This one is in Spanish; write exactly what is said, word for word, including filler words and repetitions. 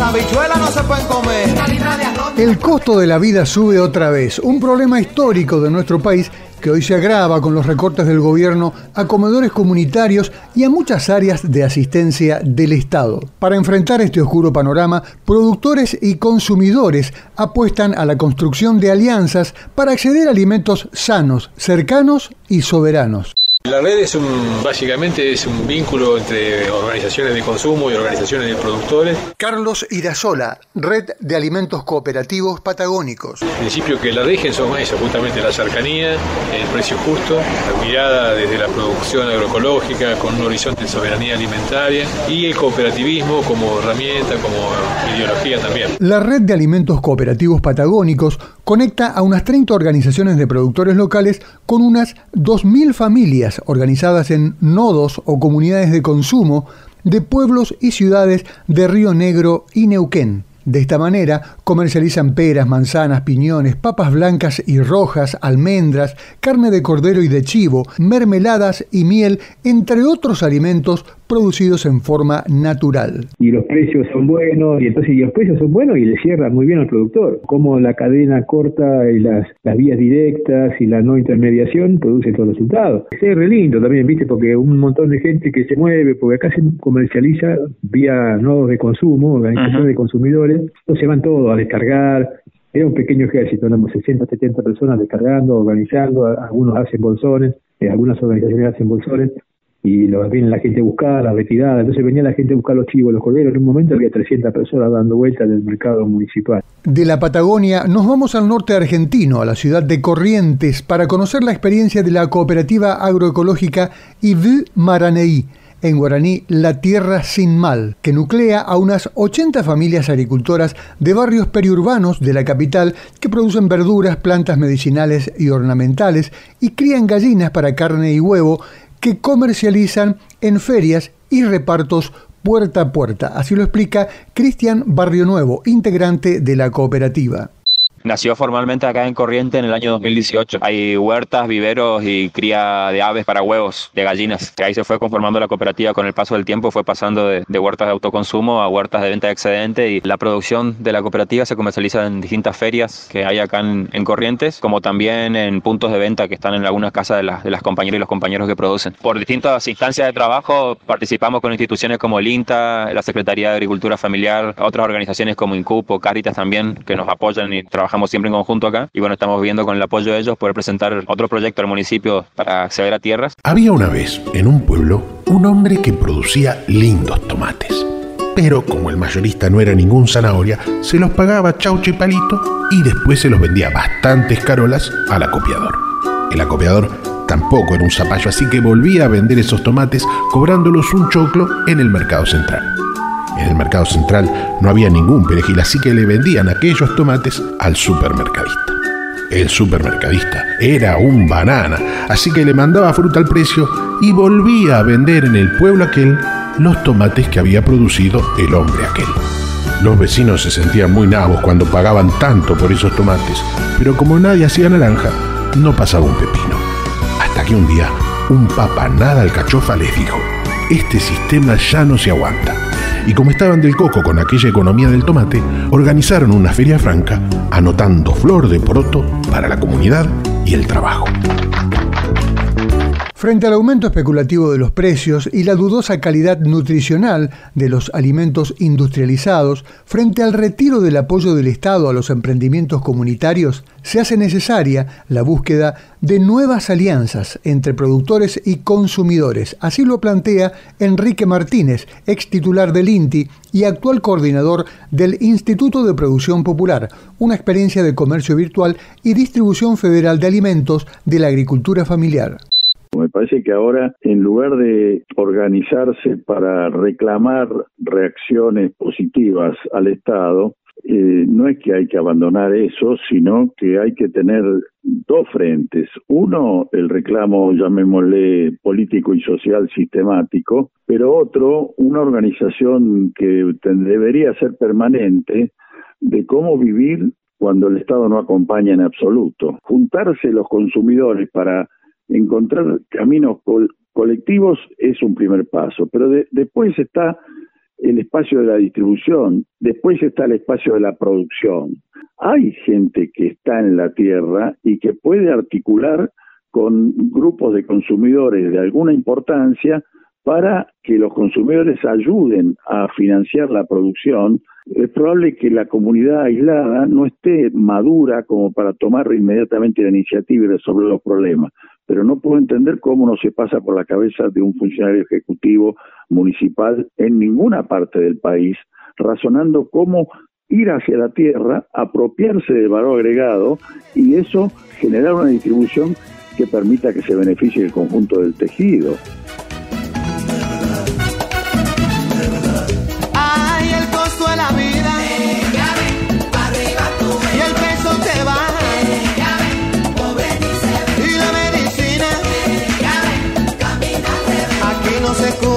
habichuelas no se pueden comer. El costo de la vida sube otra vez, un problema histórico de nuestro país que hoy se agrava con los recortes del gobierno a comedores comunitarios y a muchas áreas de asistencia del Estado. Para enfrentar este oscuro panorama, productores y consumidores apuestan a la construcción de alianzas para acceder a alimentos sanos, cercanos y soberanos. La red es un, básicamente es un vínculo entre organizaciones de consumo y organizaciones de productores. Carlos Irasola, Red de Alimentos Cooperativos Patagónicos. El principio que la rigen son eso, justamente la cercanía, el precio justo, la mirada desde la producción agroecológica con un horizonte de soberanía alimentaria y el cooperativismo como herramienta, como ideología también. La Red de Alimentos Cooperativos Patagónicos conecta a unas treinta organizaciones de productores locales con unas dos mil familias organizadas en nodos o comunidades de consumo de pueblos y ciudades de Río Negro y Neuquén. De esta manera comercializan peras, manzanas, piñones, papas blancas y rojas, almendras, carne de cordero y de chivo, mermeladas y miel, entre otros alimentos producidos en forma natural. Y los precios son buenos, y entonces y los precios son buenos y le cierran muy bien al productor. Como la cadena corta y las, las vías directas y la no intermediación produce estos resultados. Es re lindo también, ¿viste? Porque un montón de gente que se mueve, porque acá se comercializa vía nodos de consumo, organizaciones uh-huh. de consumidores, entonces van todos a descargar. Era un pequeño ejército, éramos sesenta, setenta personas descargando, organizando, algunos hacen bolsones, eh, algunas organizaciones hacen bolsones, y los viene la gente a buscar, la retirada, entonces venía la gente a buscar los chivos, los corderos. En un momento había trescientas personas dando vueltas en el mercado municipal. De la Patagonia nos vamos al norte argentino, a la ciudad de Corrientes, para conocer la experiencia de la cooperativa agroecológica I V U Maraneí, en guaraní La Tierra Sin Mal, que nuclea a unas ochenta familias agricultoras de barrios periurbanos de la capital que producen verduras, plantas medicinales y ornamentales y crían gallinas para carne y huevo que comercializan en ferias y repartos puerta a puerta. Así lo explica Cristian Barrio Nuevo, integrante de la cooperativa. Nació formalmente acá en Corrientes en el año dos mil dieciocho. Hay huertas, viveros y cría de aves para huevos, de gallinas. Ahí se fue conformando la cooperativa con el paso del tiempo, fue pasando de, de huertas de autoconsumo a huertas de venta de excedente, y la producción de la cooperativa se comercializa en distintas ferias que hay acá en, en Corrientes, como también en puntos de venta que están en algunas casas de, la, de las compañeras y los compañeros que producen. Por distintas instancias de trabajo participamos con instituciones como el INTA, la Secretaría de Agricultura Familiar, otras organizaciones como INCUPO, Cáritas también, que nos apoyan y trabajamos siempre en conjunto acá, y bueno, estamos viendo con el apoyo de ellos poder presentar otro proyecto al municipio para acceder a tierras. Había una vez, en un pueblo, un hombre que producía lindos tomates, pero como el mayorista no era ningún zanahoria, se los pagaba chaucho y palito y después se los vendía bastantes carolas al acopiador. El acopiador tampoco era un zapallo, así que volvía a vender esos tomates cobrándolos un choclo en el mercado central. En el mercado central no había ningún perejil, así que le vendían aquellos tomates al supermercadista. El supermercadista era un banana, así que le mandaba fruta al precio y volvía a vender en el pueblo aquel los tomates que había producido el hombre aquel. Los vecinos se sentían muy nabos cuando pagaban tanto por esos tomates, pero como nadie hacía naranja, no pasaba un pepino. Hasta que un día, un papanada alcachofa les dijo: este sistema ya no se aguanta. Y como estaban del coco con aquella economía del tomate, organizaron una feria franca anotando flor de poroto para la comunidad y el trabajo. Frente al aumento especulativo de los precios y la dudosa calidad nutricional de los alimentos industrializados, frente al retiro del apoyo del Estado a los emprendimientos comunitarios, se hace necesaria la búsqueda de nuevas alianzas entre productores y consumidores. Así lo plantea Enrique Martínez, ex titular del INTI y actual coordinador del Instituto de Producción Popular, una experiencia de comercio virtual y distribución federal de alimentos de la agricultura familiar. Me parece que ahora, en lugar de organizarse para reclamar reacciones positivas al Estado, eh, no es que hay que abandonar eso, sino que hay que tener dos frentes. Uno, el reclamo, llamémosle, político y social sistemático, pero otro, una organización que debería ser permanente de cómo vivir cuando el Estado no acompaña en absoluto. Juntarse los consumidores para encontrar caminos col- colectivos es un primer paso, pero de, después está el espacio de la distribución, después está el espacio de la producción. Hay gente que está en la tierra y que puede articular con grupos de consumidores de alguna importancia para que los consumidores ayuden a financiar la producción. Es probable que la comunidad aislada no esté madura como para tomar inmediatamente la iniciativa y resolver los problemas, pero no puedo entender cómo no se pasa por la cabeza de un funcionario ejecutivo municipal en ninguna parte del país, razonando cómo ir hacia la tierra, apropiarse del valor agregado y eso generar una distribución que permita que se beneficie el conjunto del tejido. Ay, el costo de la vida, y el peso te baja, y la medicina, aquí no se cura.